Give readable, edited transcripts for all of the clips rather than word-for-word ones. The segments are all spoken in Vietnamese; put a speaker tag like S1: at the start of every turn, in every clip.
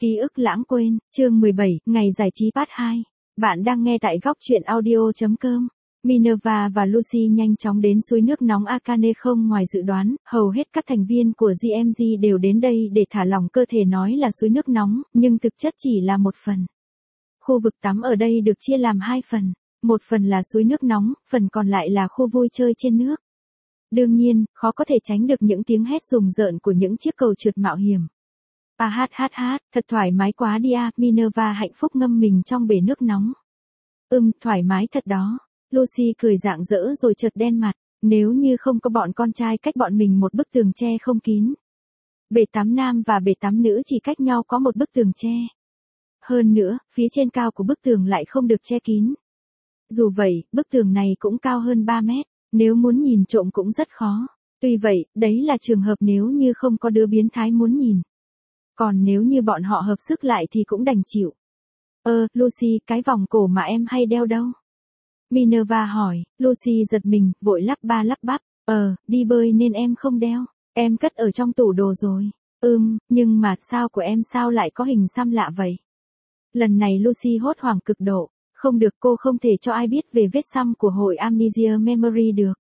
S1: Ký ức lãng quên, chương 17, ngày giải trí part 2. Bạn đang nghe tại góc truyện audio.com. Minerva và Lucy nhanh chóng đến suối nước nóng Akane không ngoài dự đoán, hầu hết các thành viên của GMG đều đến đây để thả lỏng cơ thể nói là suối nước nóng, nhưng thực chất chỉ là một phần. Khu vực tắm ở đây được chia làm hai phần. Một phần là suối nước nóng, phần còn lại là khu vui chơi trên nước. Đương nhiên, khó có thể tránh được những tiếng hét rùng rợn của những chiếc cầu trượt mạo hiểm. Thật thoải mái quá đi à, Minerva hạnh phúc ngâm mình trong bể nước nóng. Thoải mái thật đó. Lucy cười rạng rỡ rồi chợt đen mặt, nếu như không có bọn con trai cách bọn mình một bức tường tre không kín. Bể tắm nam và bể tắm nữ chỉ cách nhau có một bức tường tre. Hơn nữa, phía trên cao của bức tường lại không được che kín. Dù vậy, bức tường này cũng cao hơn 3 mét, nếu muốn nhìn trộm cũng rất khó. Tuy vậy, đấy là trường hợp nếu như không có đứa biến thái muốn nhìn. Còn nếu như bọn họ hợp sức lại thì cũng đành chịu. Lucy, cái vòng cổ mà em hay đeo đâu? Minerva hỏi, Lucy giật mình, vội lắp bắp. Đi bơi nên em không đeo. Em cất ở trong tủ đồ rồi. Nhưng mà sao của em sao lại có hình xăm lạ vậy? Lần này Lucy hốt hoảng cực độ. Không được, cô không thể cho ai biết về vết xăm của hội Amnesia Memory được.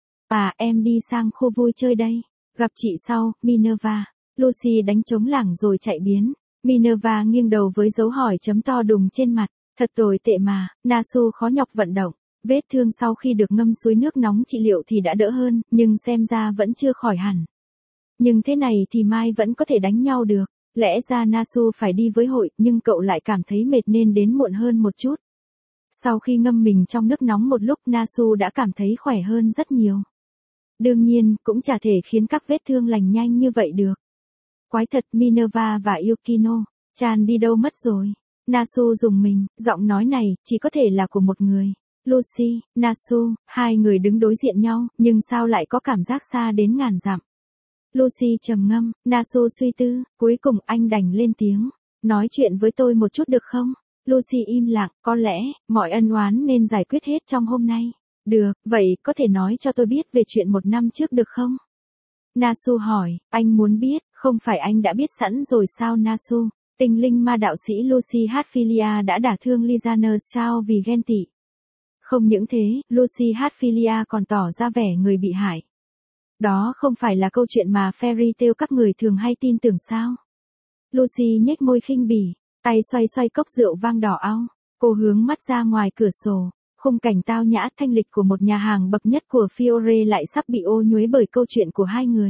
S1: Em đi sang khu vui chơi đây. Gặp chị sau, Minerva. Lucy đánh trống lảng rồi chạy biến. Minerva nghiêng đầu với dấu hỏi chấm to đùng trên mặt. Thật tồi tệ mà, Nasu khó nhọc vận động. Vết thương sau khi được ngâm suối nước nóng trị liệu thì đã đỡ hơn, nhưng xem ra vẫn chưa khỏi hẳn. Nhưng thế này thì mai vẫn có thể đánh nhau được. Lẽ ra Nasu phải đi với hội, nhưng cậu lại cảm thấy mệt nên đến muộn hơn một chút. Sau khi ngâm mình trong nước nóng một lúc, Nasu đã cảm thấy khỏe hơn rất nhiều. Đương nhiên, cũng chả thể khiến các vết thương lành nhanh như vậy được. Quái thật, Minerva và Yukino, Chan đi đâu mất rồi? Nasu rùng mình, giọng nói này, chỉ có thể là của một người. Lucy, Nasu, hai người đứng đối diện nhau, nhưng sao lại có cảm giác xa đến ngàn dặm. Lucy trầm ngâm, Nasu suy tư, cuối cùng anh đành lên tiếng. Nói chuyện với tôi một chút được không? Lucy im lặng, có lẽ, mọi ân oán nên giải quyết hết trong hôm nay. Được, vậy có thể nói cho tôi biết về chuyện 1 năm trước được không? Nasu hỏi, anh muốn biết, không phải anh đã biết sẵn rồi sao Nasu? Tinh linh ma đạo sĩ Lucy Hatfilia đã đả thương Lizaner Chao vì ghen tị. Không những thế, Lucy Hatfilia còn tỏ ra vẻ người bị hại. Đó không phải là câu chuyện mà fairy tale các người thường hay tin tưởng sao? Lucy nhếch môi khinh bỉ, tay xoay cốc rượu vang đỏ ao. Cô hướng mắt ra ngoài cửa sổ. Khung cảnh tao nhã thanh lịch của một nhà hàng bậc nhất của Fiore lại sắp bị ô nhuế bởi câu chuyện của hai người.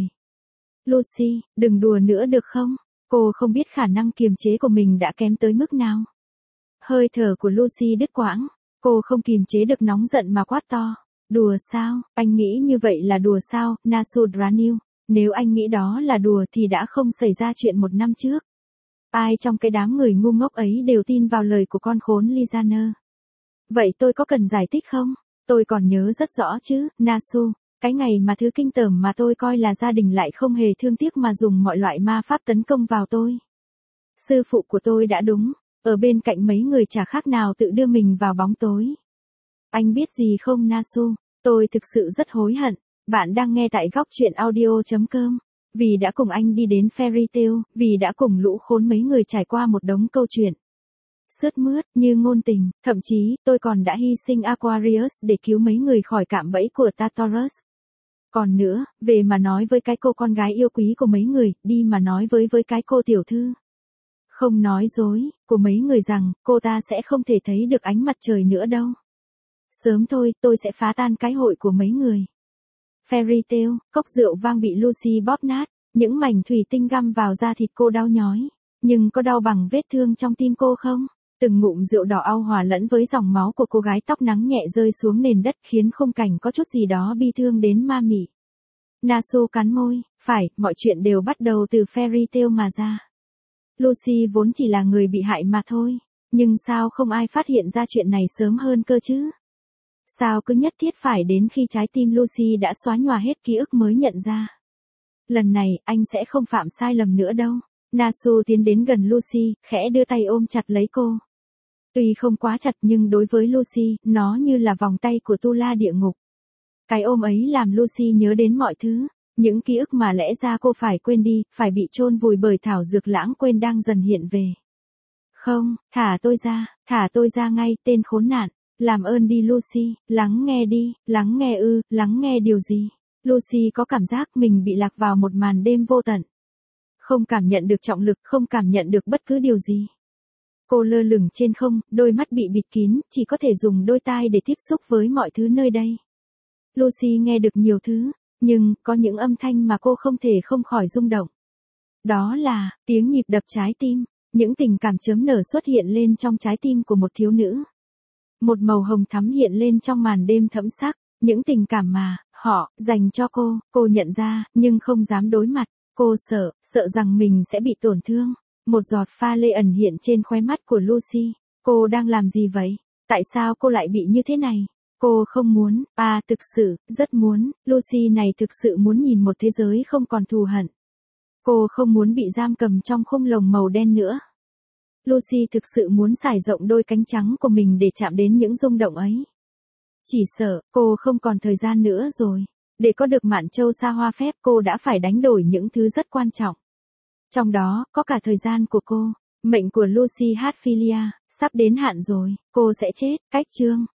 S1: Lucy, đừng đùa nữa được không? Cô không biết khả năng kiềm chế của mình đã kém tới mức nào. Hơi thở của Lucy đứt quãng. Cô không kiềm chế được nóng giận mà quát to. Đùa sao? Anh nghĩ như vậy là đùa sao, Nasu Dranil? Nếu anh nghĩ đó là đùa thì đã không xảy ra chuyện 1 năm trước. Ai trong cái đám người ngu ngốc ấy đều tin vào lời của con khốn Lizaner. Vậy tôi có cần giải thích không? Tôi còn nhớ rất rõ chứ, Nasu. Cái ngày mà thứ kinh tởm mà tôi coi là gia đình lại không hề thương tiếc mà dùng mọi loại ma pháp tấn công vào tôi. Sư phụ của tôi đã đúng, ở bên cạnh mấy người chả khác nào tự đưa mình vào bóng tối. Anh biết gì không Nasu, tôi thực sự rất hối hận. Bạn đang nghe tại góc truyện audio.com. Vì đã cùng anh đi đến fairy tale, vì đã cùng lũ khốn mấy người trải qua một đống câu chuyện. Sướt mướt, như ngôn tình, thậm chí, tôi còn đã hy sinh Aquarius để cứu mấy người khỏi cạm bẫy của Tartarus. Còn nữa, về mà nói với cái cô con gái yêu quý của mấy người, đi mà nói với cái cô tiểu thư. Không nói dối, của mấy người rằng, cô ta sẽ không thể thấy được ánh mặt trời nữa đâu. Sớm thôi, tôi sẽ phá tan cái hội của mấy người. Fairy tale, cốc rượu vang bị Lucy bóp nát, những mảnh thủy tinh găm vào da thịt cô đau nhói. Nhưng có đau bằng vết thương trong tim cô không? Từng ngụm rượu đỏ ao hòa lẫn với dòng máu của cô gái tóc nắng nhẹ rơi xuống nền đất khiến khung cảnh có chút gì đó bi thương đến ma mị. Nasu cắn môi, phải, mọi chuyện đều bắt đầu từ fairy tale mà ra. Lucy vốn chỉ là người bị hại mà thôi, nhưng sao không ai phát hiện ra chuyện này sớm hơn cơ chứ? Sao cứ nhất thiết phải đến khi trái tim Lucy đã xóa nhòa hết ký ức mới nhận ra? Lần này, anh sẽ không phạm sai lầm nữa đâu. Nasu tiến đến gần Lucy, khẽ đưa tay ôm chặt lấy cô. Tuy không quá chặt nhưng đối với Lucy, nó như là vòng tay của Tu La địa ngục. Cái ôm ấy làm Lucy nhớ đến mọi thứ, những ký ức mà lẽ ra cô phải quên đi, phải bị chôn vùi bởi thảo dược lãng quên đang dần hiện về. Không, thả tôi ra ngay, tên khốn nạn. Làm ơn đi Lucy, lắng nghe đi, lắng nghe điều gì? Lucy có cảm giác mình bị lạc vào một màn đêm vô tận. Không cảm nhận được trọng lực, không cảm nhận được bất cứ điều gì. Cô lơ lửng trên không, đôi mắt bị bịt kín, chỉ có thể dùng đôi tai để tiếp xúc với mọi thứ nơi đây. Lucy nghe được nhiều thứ, nhưng có những âm thanh mà cô không thể không khỏi rung động. Đó là tiếng nhịp đập trái tim, những tình cảm chớm nở xuất hiện lên trong trái tim của một thiếu nữ. Một màu hồng thắm hiện lên trong màn đêm thẫm sắc, những tình cảm mà họ dành cho cô nhận ra, nhưng không dám đối mặt. Cô sợ rằng mình sẽ bị tổn thương. Một giọt pha lê ẩn hiện trên khóe mắt của Lucy. Cô đang làm gì vậy? Tại sao cô lại bị như thế này? Cô không muốn, thực sự, rất muốn, Lucy này thực sự muốn nhìn một thế giới không còn thù hận. Cô không muốn bị giam cầm trong khung lồng màu đen nữa. Lucy thực sự muốn trải rộng đôi cánh trắng của mình để chạm đến những rung động ấy. Chỉ sợ, cô không còn thời gian nữa rồi. Để có được Mạn Châu xa hoa phép cô đã phải đánh đổi những thứ rất quan trọng. Trong đó, có cả thời gian của cô. Mệnh của Lucy Hatfilia, sắp đến hạn rồi, cô sẽ chết. Cách chương